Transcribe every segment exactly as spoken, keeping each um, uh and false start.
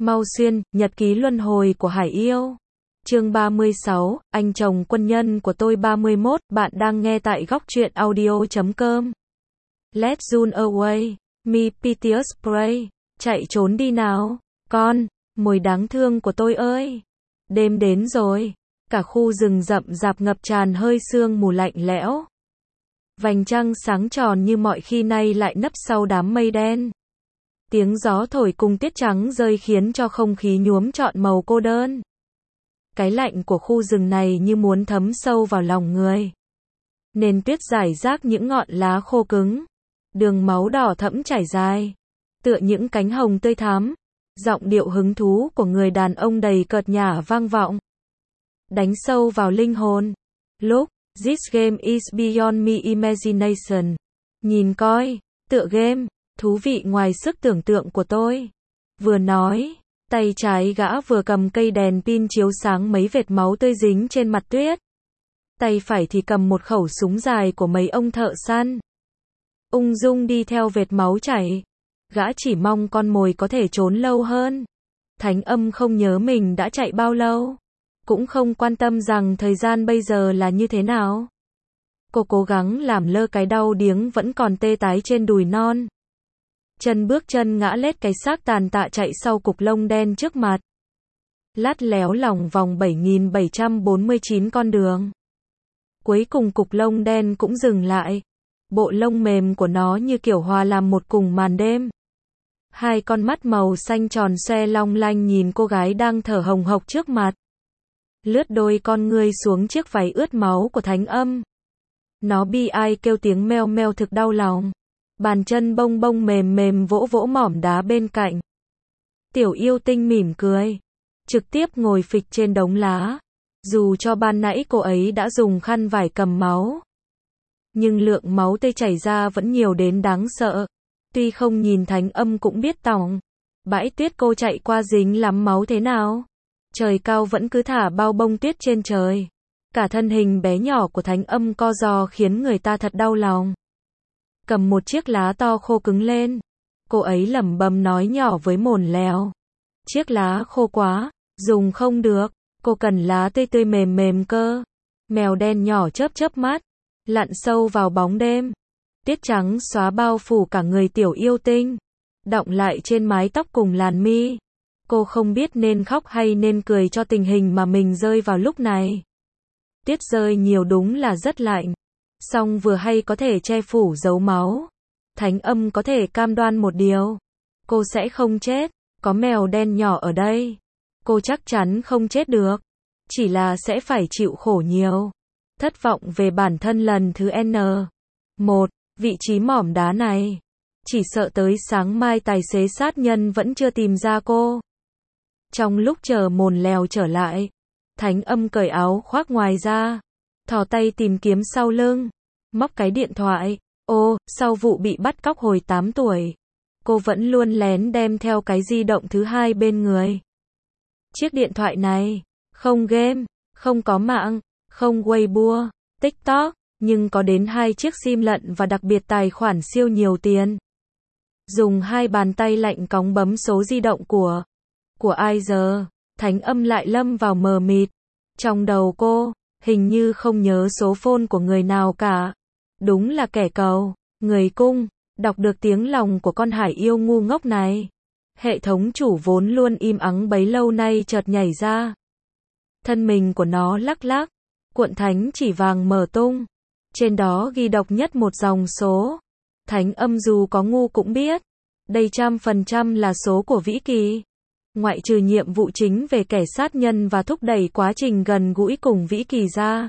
Mau Xuyên, nhật ký luân hồi của Hải Yêu. Chương ba mươi sáu, anh chồng quân nhân của tôi ba mươi mốt, bạn đang nghe tại góc truyện audio chấm com. Let's run away, me piteous pray, chạy trốn đi nào, con, mồi đáng thương của tôi ơi. Đêm đến rồi, cả khu rừng rậm rạp ngập tràn hơi sương mù lạnh lẽo. Vành trăng sáng tròn như mọi khi nay lại nấp sau đám mây đen. Tiếng gió thổi cùng tiết trắng rơi khiến cho không khí nhuốm trọn màu cô đơn. Cái lạnh của khu rừng này như muốn thấm sâu vào lòng người. Nền tuyết rải rác những ngọn lá khô cứng. Đường máu đỏ thẫm trải dài. Tựa những cánh hồng tươi thắm. Giọng điệu hứng thú của người đàn ông đầy cợt nhả vang vọng. Đánh sâu vào linh hồn. Lúc, this game is beyond me imagination. Nhìn coi, tựa game. Thú vị ngoài sức tưởng tượng của tôi. Vừa nói, tay trái gã vừa cầm cây đèn pin chiếu sáng mấy vệt máu tươi dính trên mặt tuyết. Tay phải thì cầm một khẩu súng dài của mấy ông thợ săn. Ung dung đi theo vệt máu chảy. Gã chỉ mong con mồi có thể trốn lâu hơn. Thánh Âm không nhớ mình đã chạy bao lâu. Cũng không quan tâm rằng thời gian bây giờ là như thế nào. Cô cố gắng làm lơ cái đau điếng vẫn còn tê tái trên đùi non. Chân bước chân ngã lết cái xác tàn tạ chạy sau cục lông đen trước mặt. Lát léo lòng vòng bảy nghìn bảy trăm bốn mươi chín con đường. Cuối cùng cục lông đen cũng dừng lại. Bộ lông mềm của nó như kiểu hòa làm một cùng màn đêm. Hai con mắt màu xanh tròn xoe long lanh nhìn cô gái đang thở hồng hộc trước mặt. Lướt đôi con ngươi xuống chiếc váy ướt máu của Thánh Âm. Nó bi ai kêu tiếng meo meo thực đau lòng. Bàn chân bông bông mềm mềm vỗ vỗ mỏm đá bên cạnh. Tiểu yêu tinh mỉm cười. Trực tiếp ngồi phịch trên đống lá. Dù cho ban nãy cô ấy đã dùng khăn vải cầm máu. Nhưng lượng máu tươi chảy ra vẫn nhiều đến đáng sợ. Tuy không nhìn Thánh Âm cũng biết tỏng. Bãi tuyết cô chạy qua dính lắm máu thế nào. Trời cao vẫn cứ thả bao bông tuyết trên trời. Cả thân hình bé nhỏ của Thánh Âm co giò khiến người ta thật đau lòng. Cầm một chiếc lá to khô cứng lên. Cô ấy lẩm bẩm nói nhỏ với mồn lèo. Chiếc lá khô quá, dùng không được, cô cần lá tươi tươi mềm mềm cơ. Mèo đen nhỏ chớp chớp mắt, lặn sâu vào bóng đêm. Tiết trắng xóa bao phủ cả người tiểu yêu tinh, đọng lại trên mái tóc cùng làn mi. Cô không biết nên khóc hay nên cười cho tình hình mà mình rơi vào lúc này. Tuyết rơi nhiều đúng là rất lạnh. Song vừa hay có thể che phủ dấu máu. Thánh Âm có thể cam đoan một điều. Cô sẽ không chết. Có mèo đen nhỏ ở đây. Cô chắc chắn không chết được. Chỉ là sẽ phải chịu khổ nhiều. Thất vọng về bản thân lần thứ N. một. Vị trí mỏm đá này. Chỉ sợ tới sáng mai tài xế sát nhân vẫn chưa tìm ra cô. Trong lúc chờ mồn lèo trở lại. Thánh Âm cởi áo khoác ngoài ra. Thò tay tìm kiếm sau lưng. Móc cái điện thoại. Ô, sau vụ bị bắt cóc hồi tám tuổi. Cô vẫn luôn lén đem theo cái di động thứ hai bên người. Chiếc điện thoại này. Không game. Không có mạng. Không Weibo. TikTok. Nhưng có đến hai chiếc sim lận và đặc biệt tài khoản siêu nhiều tiền. Dùng hai bàn tay lạnh cóng bấm số di động của. Của ai giờ? Thánh Âm lại lâm vào mờ mịt. Trong đầu cô. Hình như không nhớ số phone của người nào cả. Đúng là kẻ cầu, người cung, đọc được tiếng lòng của con hải yêu ngu ngốc này. Hệ thống chủ vốn luôn im ắng bấy lâu nay chợt nhảy ra. Thân mình của nó lắc lắc, cuộn thánh chỉ vàng mở tung. Trên đó ghi độc nhất một dòng số. Thánh Âm dù có ngu cũng biết. Đây trăm phần trăm là số của Vĩ Kỳ. Ngoại trừ nhiệm vụ chính về kẻ sát nhân và thúc đẩy quá trình gần gũi cùng Vĩ Kỳ ra.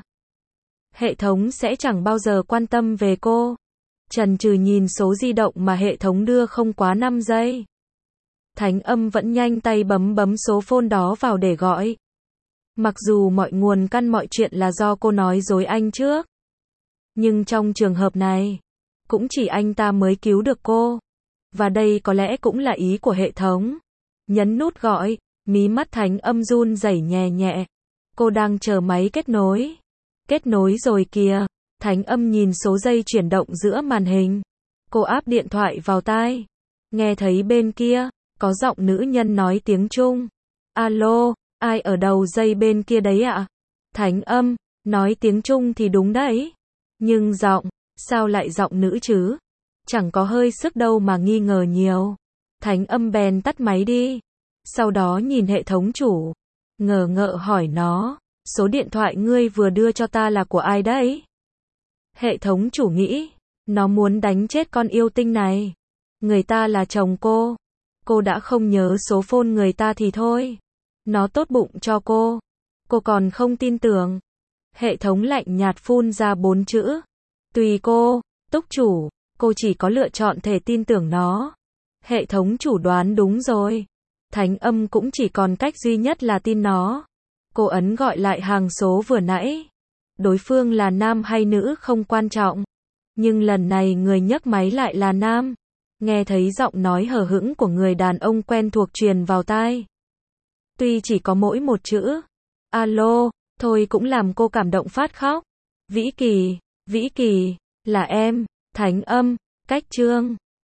Hệ thống sẽ chẳng bao giờ quan tâm về cô. Chần chừ nhìn số di động mà hệ thống đưa không quá năm giây. Thánh Âm vẫn nhanh tay bấm bấm số phone đó vào để gọi. Mặc dù mọi nguồn căn mọi chuyện là do cô nói dối anh trước. Nhưng trong trường hợp này, cũng chỉ anh ta mới cứu được cô. Và đây có lẽ cũng là ý của hệ thống. Nhấn nút gọi, mí mắt Thánh Âm run rẩy nhẹ nhẹ. Cô đang chờ máy kết nối. Kết nối rồi kìa. Thánh Âm nhìn số giây chuyển động giữa màn hình. Cô áp điện thoại vào tai. Nghe thấy bên kia, Có giọng nữ nhân nói tiếng Trung. Alo, ai ở đầu dây bên kia đấy ạ? Thánh âm, nói tiếng Trung thì đúng đấy. Nhưng giọng, sao lại giọng nữ chứ? Chẳng có hơi sức đâu mà nghi ngờ nhiều. Thánh âm bèn tắt máy đi. Sau đó nhìn hệ thống chủ. Ngờ ngợ hỏi nó, số điện thoại ngươi vừa đưa cho ta là của ai đấy? Hệ thống chủ nghĩ, nó muốn đánh chết con yêu tinh này. Người ta là chồng cô. Cô đã không nhớ số phone người ta thì thôi. Nó tốt bụng cho cô. Cô còn không tin tưởng. Hệ thống lạnh nhạt phun ra bốn chữ. Tùy cô, túc chủ, cô chỉ có lựa chọn thể tin tưởng nó. Hệ thống chủ đoán đúng rồi. Thánh âm cũng chỉ còn cách duy nhất là tin nó. Cô ấn gọi lại hàng số vừa nãy. Đối phương là nam hay nữ không quan trọng. Nhưng lần này người nhấc máy lại là nam. Nghe thấy giọng nói hờ hững của người đàn ông quen thuộc truyền vào tai. Tuy chỉ có mỗi một chữ. Alo, thôi cũng làm cô cảm động phát khóc. Vĩ Kỳ, Vĩ Kỳ, là em, Thánh âm, cách Trương.